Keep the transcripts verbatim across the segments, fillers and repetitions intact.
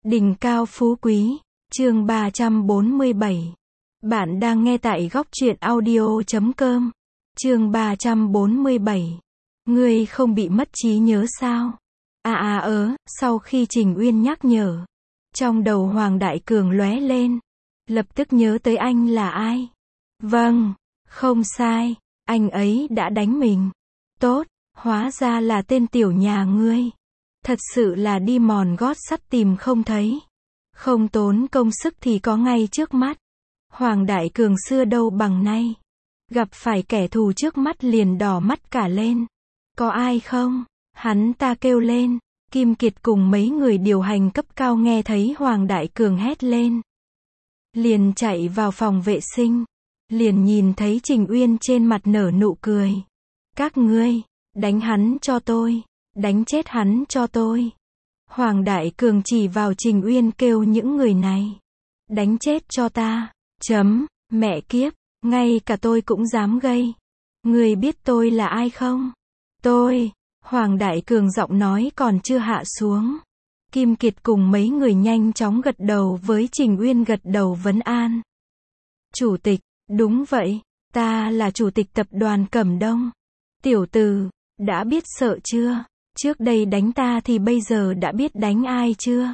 Đỉnh cao phú quý, chương ba trăm bốn mươi bảy. Bạn đang nghe tại góc truyện audio chấm com. Chương ba trăm bốn mươi bảy. Ngươi không bị mất trí nhớ sao? À à ớ, sau khi Trình Uyên nhắc nhở, trong đầu Hoàng Đại Cường lóe lên, lập tức nhớ tới anh là ai. Vâng, không sai, anh ấy đã đánh mình. Tốt, hóa ra là tên tiểu nhà ngươi. Thật sự là đi mòn gót sắt tìm không thấy. Không tốn công sức thì có ngay trước mắt. Hoàng Đại Cường xưa đâu bằng nay. Gặp phải kẻ thù trước mắt liền đỏ mắt cả lên. Có ai không? Hắn ta kêu lên. Kim Kiệt cùng mấy người điều hành cấp cao nghe thấy Hoàng Đại Cường hét lên, liền chạy vào phòng vệ sinh. Liền nhìn thấy Trình Uyên trên mặt nở nụ cười. Các ngươi, đánh hắn cho tôi. Đánh chết hắn cho tôi. Hoàng Đại Cường chỉ vào Trình Uyên kêu những người này. Đánh chết cho ta. Chấm, mẹ kiếp, ngay cả tôi cũng dám gây. Người biết tôi là ai không? Tôi. Hoàng Đại Cường giọng nói còn chưa hạ xuống. Kim Kiệt cùng mấy người nhanh chóng gật đầu với Trình Uyên gật đầu vấn an. Chủ tịch, đúng vậy, ta là chủ tịch tập đoàn Cẩm Đông. Tiểu tử, đã biết sợ chưa? Trước đây đánh ta thì bây giờ đã biết đánh ai chưa?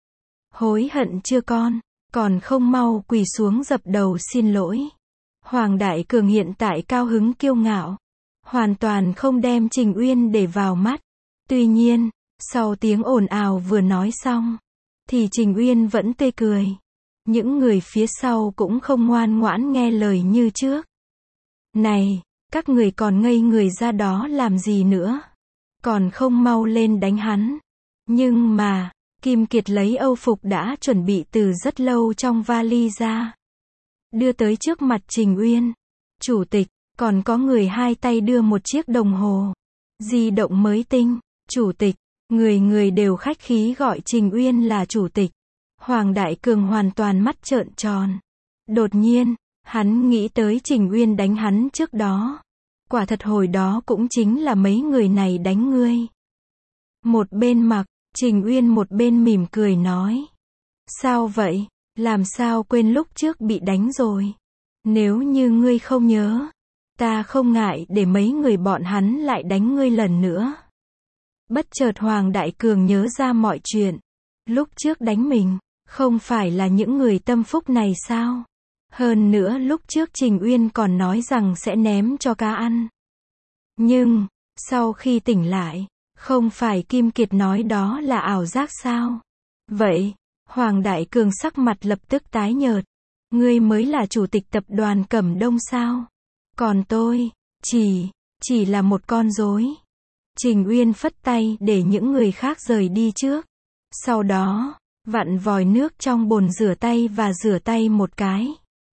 Hối hận chưa con? Còn không mau quỳ xuống dập đầu xin lỗi. Hoàng Đại Cường hiện tại cao hứng kiêu ngạo. Hoàn toàn không đem Trình Uyên để vào mắt. Tuy nhiên, sau tiếng ồn ào vừa nói xong, thì Trình Uyên vẫn tươi cười. Những người phía sau cũng không ngoan ngoãn nghe lời như trước. Này, các người còn ngây người ra đó làm gì nữa? Còn không mau lên đánh hắn. Nhưng mà, Kim Kiệt lấy âu phục đã chuẩn bị từ rất lâu trong vali ra. Đưa tới trước mặt Trình Uyên. Chủ tịch, còn có người hai tay đưa một chiếc đồng hồ di động mới tinh. Chủ tịch, người người đều khách khí gọi Trình Uyên là chủ tịch. Hoàng Đại Cường hoàn toàn mắt trợn tròn. Đột nhiên, hắn nghĩ tới Trình Uyên đánh hắn trước đó. Quả thật hồi đó cũng chính là mấy người này đánh ngươi. Một bên mặc, Trình Uyên một bên mỉm cười nói. Sao vậy? Làm sao quên lúc trước bị đánh rồi? Nếu như ngươi không nhớ, ta không ngại để mấy người bọn hắn lại đánh ngươi lần nữa. Bất chợt Hoàng Đại Cường nhớ ra mọi chuyện. Lúc trước đánh mình, không phải là những người tâm phúc này sao? Hơn nữa lúc trước Trình Uyên còn nói rằng sẽ ném cho cá ăn. Nhưng, sau khi tỉnh lại, không phải Kim Kiệt nói đó là ảo giác sao? Vậy, Hoàng Đại Cường sắc mặt lập tức tái nhợt. Ngươi mới là chủ tịch tập đoàn Cẩm Đông sao? Còn tôi, chỉ, chỉ là một con rối. Trình Uyên phất tay để những người khác rời đi trước. Sau đó, vặn vòi nước trong bồn rửa tay và rửa tay một cái.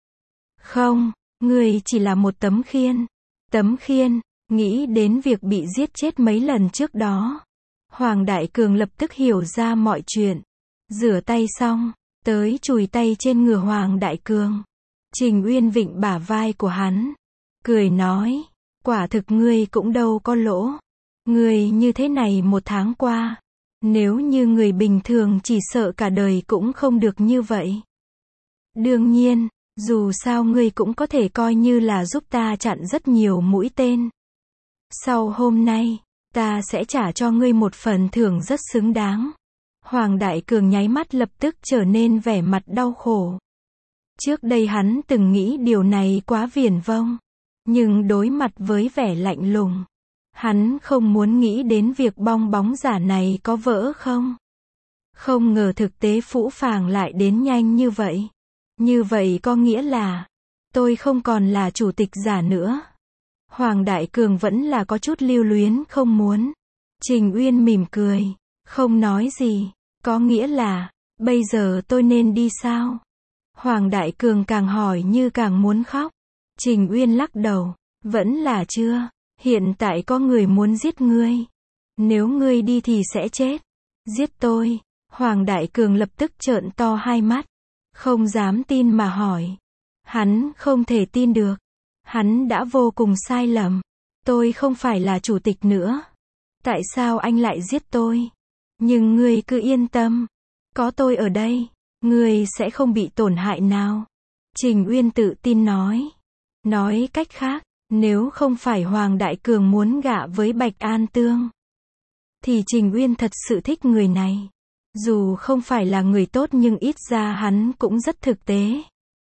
Không, ngươi chỉ là một tấm khiên. Tấm khiên, nghĩ đến việc bị giết chết mấy lần trước đó. Hoàng Đại Cường lập tức hiểu ra mọi chuyện. Rửa tay xong, tới chùi tay trên ngửa Hoàng Đại Cường. Trình Uyên vịnh bả vai của hắn. Cười nói, quả thực ngươi cũng đâu có lỗ. Ngươi như thế này một tháng qua. Nếu như người bình thường chỉ sợ cả đời cũng không được như vậy. Đương nhiên, dù sao ngươi cũng có thể coi như là giúp ta chặn rất nhiều mũi tên. Sau hôm nay, ta sẽ trả cho ngươi một phần thưởng rất xứng đáng. Hoàng Đại Cường nháy mắt lập tức trở nên vẻ mặt đau khổ. Trước đây hắn từng nghĩ điều này quá viển vông. Nhưng đối mặt với vẻ lạnh lùng, hắn không muốn nghĩ đến việc bong bóng giả này có vỡ không. Không ngờ thực tế phũ phàng lại đến nhanh như vậy. Như vậy có nghĩa là, tôi không còn là chủ tịch giả nữa. Hoàng Đại Cường vẫn là có chút lưu luyến không muốn. Trình Uyên mỉm cười, không nói gì. Có nghĩa là, bây giờ tôi nên đi sao? Hoàng Đại Cường càng hỏi như càng muốn khóc. Trình Uyên lắc đầu, vẫn là chưa. Hiện tại có người muốn giết ngươi. Nếu ngươi đi thì sẽ chết. Giết tôi. Hoàng Đại Cường lập tức trợn to hai mắt. Không dám tin mà hỏi. Hắn không thể tin được. Hắn đã vô cùng sai lầm. Tôi không phải là chủ tịch nữa. Tại sao anh lại giết tôi? Nhưng ngươi cứ yên tâm. Có tôi ở đây, ngươi sẽ không bị tổn hại nào. Trình Uyên tự tin nói. Nói cách khác, nếu không phải Hoàng Đại Cường muốn gả với Bạch An Tương, thì Trình Uyên thật sự thích người này. Dù không phải là người tốt nhưng ít ra hắn cũng rất thực tế.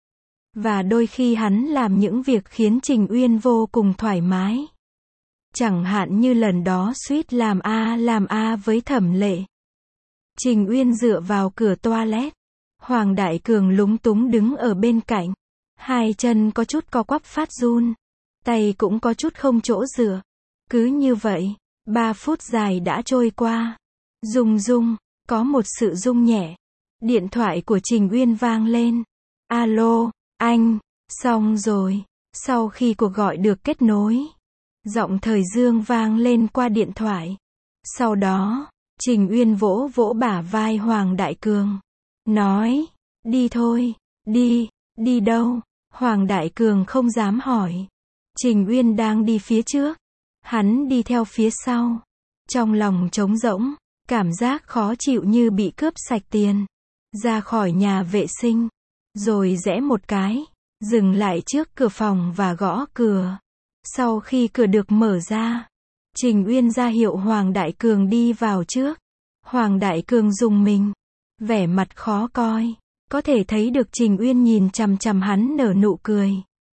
Và đôi khi hắn làm những việc khiến Trình Uyên vô cùng thoải mái. Chẳng hạn như lần đó suýt làm a làm a với Thẩm Lệ. Trình Uyên dựa vào cửa toilet. Hoàng Đại Cường lúng túng đứng ở bên cạnh. Hai chân có chút co quắp phát run. Tay cũng có chút không chỗ dựa. Cứ như vậy, ba phút dài đã trôi qua. Rung rung, có một sự rung nhẹ. Điện thoại của Trình Uyên vang lên. Alo, anh, xong rồi. Sau khi cuộc gọi được kết nối, giọng Thời Dương vang lên qua điện thoại. Sau đó, Trình Uyên vỗ vỗ bả vai Hoàng Đại Cường. Nói, đi thôi, đi, đi đâu? Hoàng Đại Cường không dám hỏi. Trình Uyên đang đi phía trước. Hắn đi theo phía sau. Trong lòng trống rỗng, cảm giác khó chịu như bị cướp sạch tiền. Ra khỏi nhà vệ sinh. Rồi rẽ một cái. Dừng lại trước cửa phòng và gõ cửa. Sau khi cửa được mở ra, Trình Uyên ra hiệu Hoàng Đại Cường đi vào trước. Hoàng Đại Cường rùng mình. Vẻ mặt khó coi. Có thể thấy được Trình Uyên nhìn chằm chằm hắn nở nụ cười.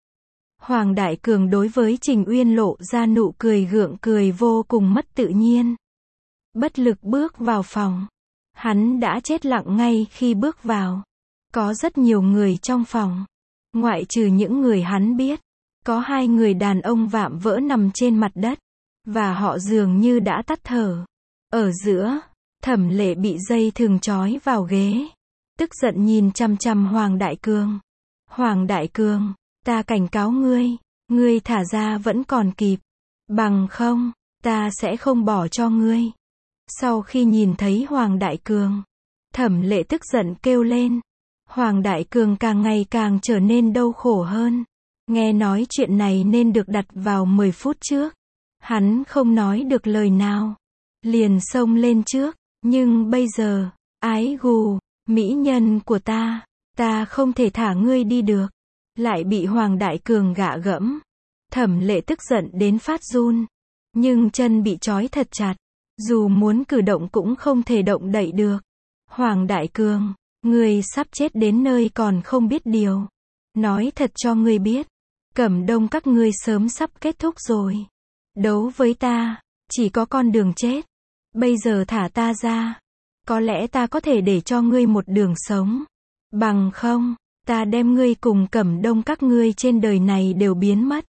Hoàng Đại Cường đối với Trình Uyên lộ ra nụ cười gượng cười vô cùng mất tự nhiên. Bất lực bước vào phòng. Hắn đã chết lặng ngay khi bước vào. Có rất nhiều người trong phòng. Ngoại trừ những người hắn biết. Có hai người đàn ông vạm vỡ nằm trên mặt đất. Và họ dường như đã tắt thở. Ở giữa, Thẩm Lệ bị dây thừng trói vào ghế. Tức giận nhìn chằm chằm Hoàng Đại Cường. Hoàng Đại Cường, ta cảnh cáo ngươi. Ngươi thả ra vẫn còn kịp. Bằng không, ta sẽ không bỏ cho ngươi. Sau khi nhìn thấy Hoàng Đại Cường, Thẩm Lệ tức giận kêu lên. Hoàng Đại Cường càng ngày càng trở nên đau khổ hơn. Nghe nói chuyện này nên được đặt vào mười phút trước. Hắn không nói được lời nào. Liền xông lên trước. Nhưng bây giờ, ái gù, mỹ nhân của ta, ta không thể thả ngươi đi được. Lại bị Hoàng Đại Cường gạ gẫm. Thẩm Lệ tức giận đến phát run. Nhưng chân bị trói thật chặt. Dù muốn cử động cũng không thể động đậy được. Hoàng Đại Cường, ngươi sắp chết đến nơi còn không biết điều. Nói thật cho ngươi biết. Cẩm Đông các ngươi sớm sắp kết thúc rồi. Đấu với ta, chỉ có con đường chết. Bây giờ thả ta ra. Có lẽ ta có thể để cho ngươi một đường sống. Bằng không, ta đem ngươi cùng Cẩm Đông các ngươi trên đời này đều biến mất.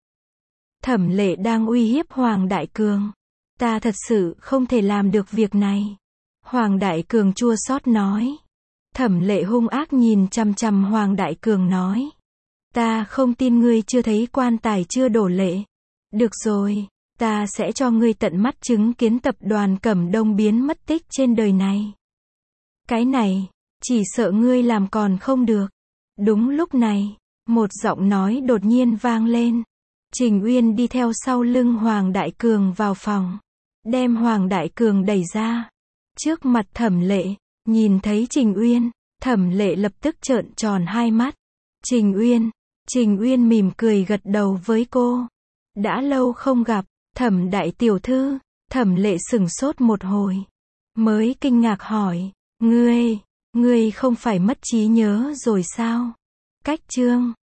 Thẩm Lệ đang uy hiếp Hoàng Đại Cường. Ta thật sự không thể làm được việc này. Hoàng Đại Cường chua xót nói. Thẩm Lệ hung ác nhìn chằm chằm Hoàng Đại Cường nói. Ta không tin ngươi chưa thấy quan tài chưa đổ lệ. Được rồi, ta sẽ cho ngươi tận mắt chứng kiến tập đoàn Cẩm Đông biến mất tích trên đời này. Cái này, chỉ sợ ngươi làm còn không được. Đúng lúc này, một giọng nói đột nhiên vang lên. Trình Uyên đi theo sau lưng Hoàng Đại Cường vào phòng. Đem Hoàng Đại Cường đẩy ra. Trước mặt Thẩm Lệ, nhìn thấy Trình Uyên, Thẩm Lệ lập tức trợn tròn hai mắt. Trình Uyên, Trình Uyên mỉm cười gật đầu với cô. Đã lâu không gặp, Thẩm đại tiểu thư. Thẩm Lệ sửng sốt một hồi. Mới kinh ngạc hỏi, ngươi, ngươi không phải mất trí nhớ rồi sao? Cách chương